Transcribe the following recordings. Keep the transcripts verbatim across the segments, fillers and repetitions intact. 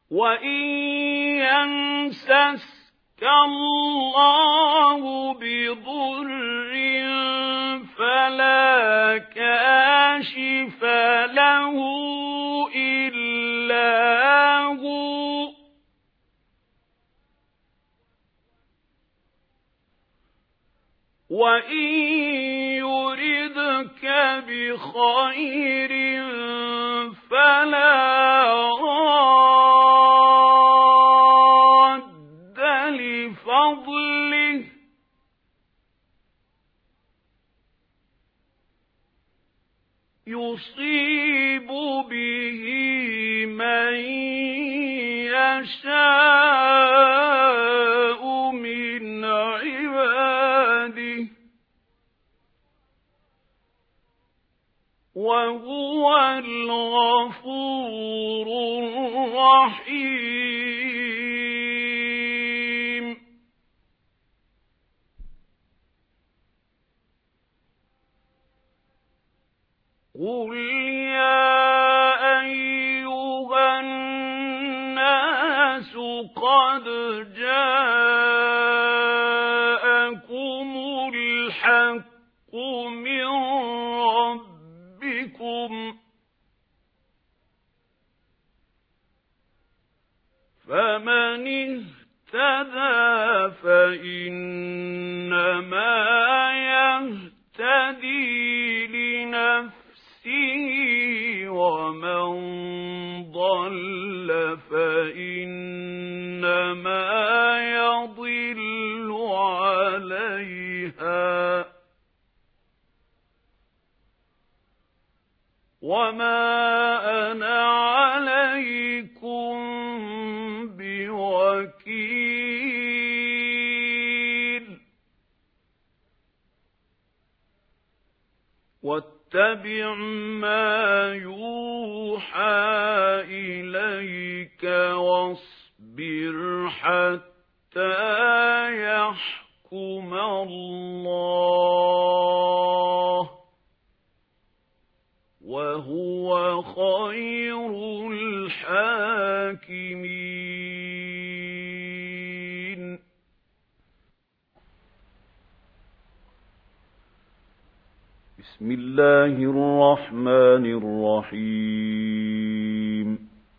وَإِن يَمْسَسْكَ اللَّهُ بِضُرٍّ فَلَا كَاشِفَ لَهُ إِلَّا هُوَ، وَإِن يُرِدْكَ بِخَيْرٍ فَلَا رَادَّ لِفَضْلِهِ، يُصِيبُ بِهِ مَن يَشَاءُ مِنْ عِبَادِهِ، وَهُوَ الْغَفُورُ الرَّحِيمُ. قُلْ يَا أَيُّهَا النَّاسُ قَدْ جَاءَكُمُ الْحَقُّ مِنْ رَبِّكُمْ، فَمَنِ اهْتَدَىٰ فَإِنَّمَا يَهْتَدِي لِنَفْسِهِ، وَمَنْ ضَلَّ فَإِنَّمَا يَضِلُّ عَلَيْهَا، وَمَا أَنَا عَلَيْكُمْ بِوَكِيلٍ. وَاتَّبِعْ مَا يُوحَى إِلَيْكَ وَاصْبِرْ حَتَّى يَحْكُمَ اللَّهُ، وَهُوَ خَيْرُ الْحَاكِمِينَ. بسم الله الرحمن الرحيم.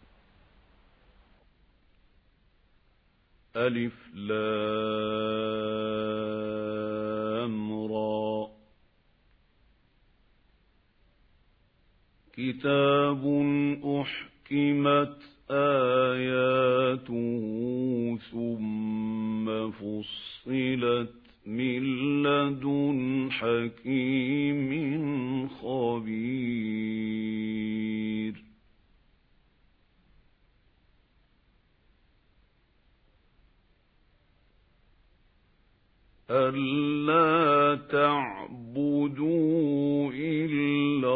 ألف لام را. كتاب أحكمت آياته ثم فصلت من لدن حكيم خبير. ألا تعبدوا إلا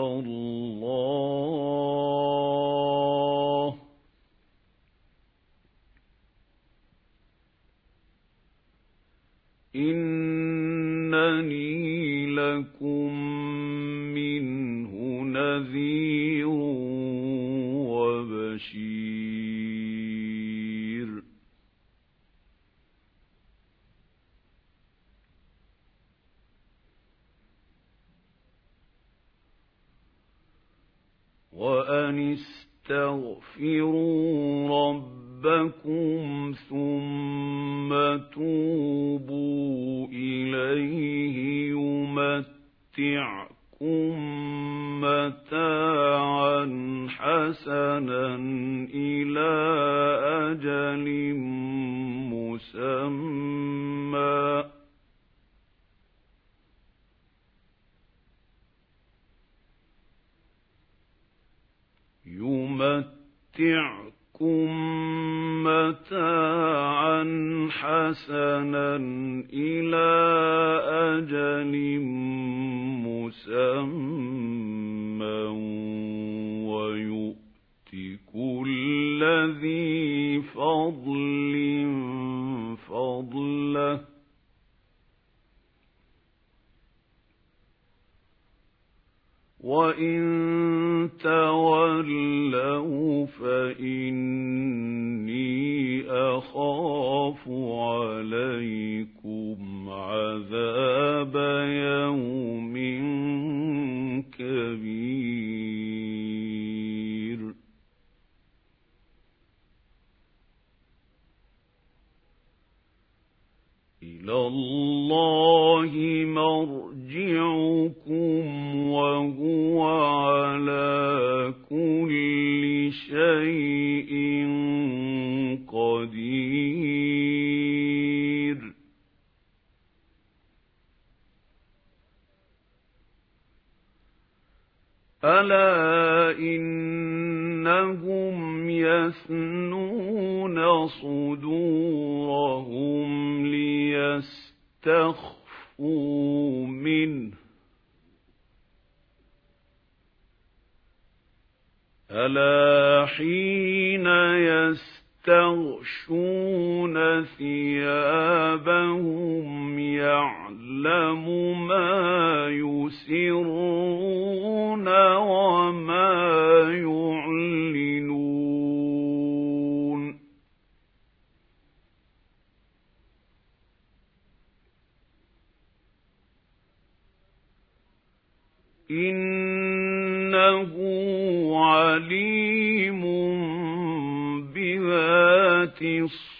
الله، إنني لكم منه نذير وبشير. وأن استغفروا ربكم ثم توبوا إليه يمتعكم متاعا حسنا إلى أجل مسمى، يمتعكم متاعا حسنا إلى أجل مسمى ويؤت كل ذي فضل فضله، وإن فإن تولوا فإني أخاف عليكم عذاب يوم كبير إلى الله مرجعكم وهو على كل شيء قدير ألا إنهم يثنون صدورهم ليستخفوا منه ألا حين يستغشون ثيابهم يعلم ما يسرون وما يعلنون إنه عليم بذات الصدور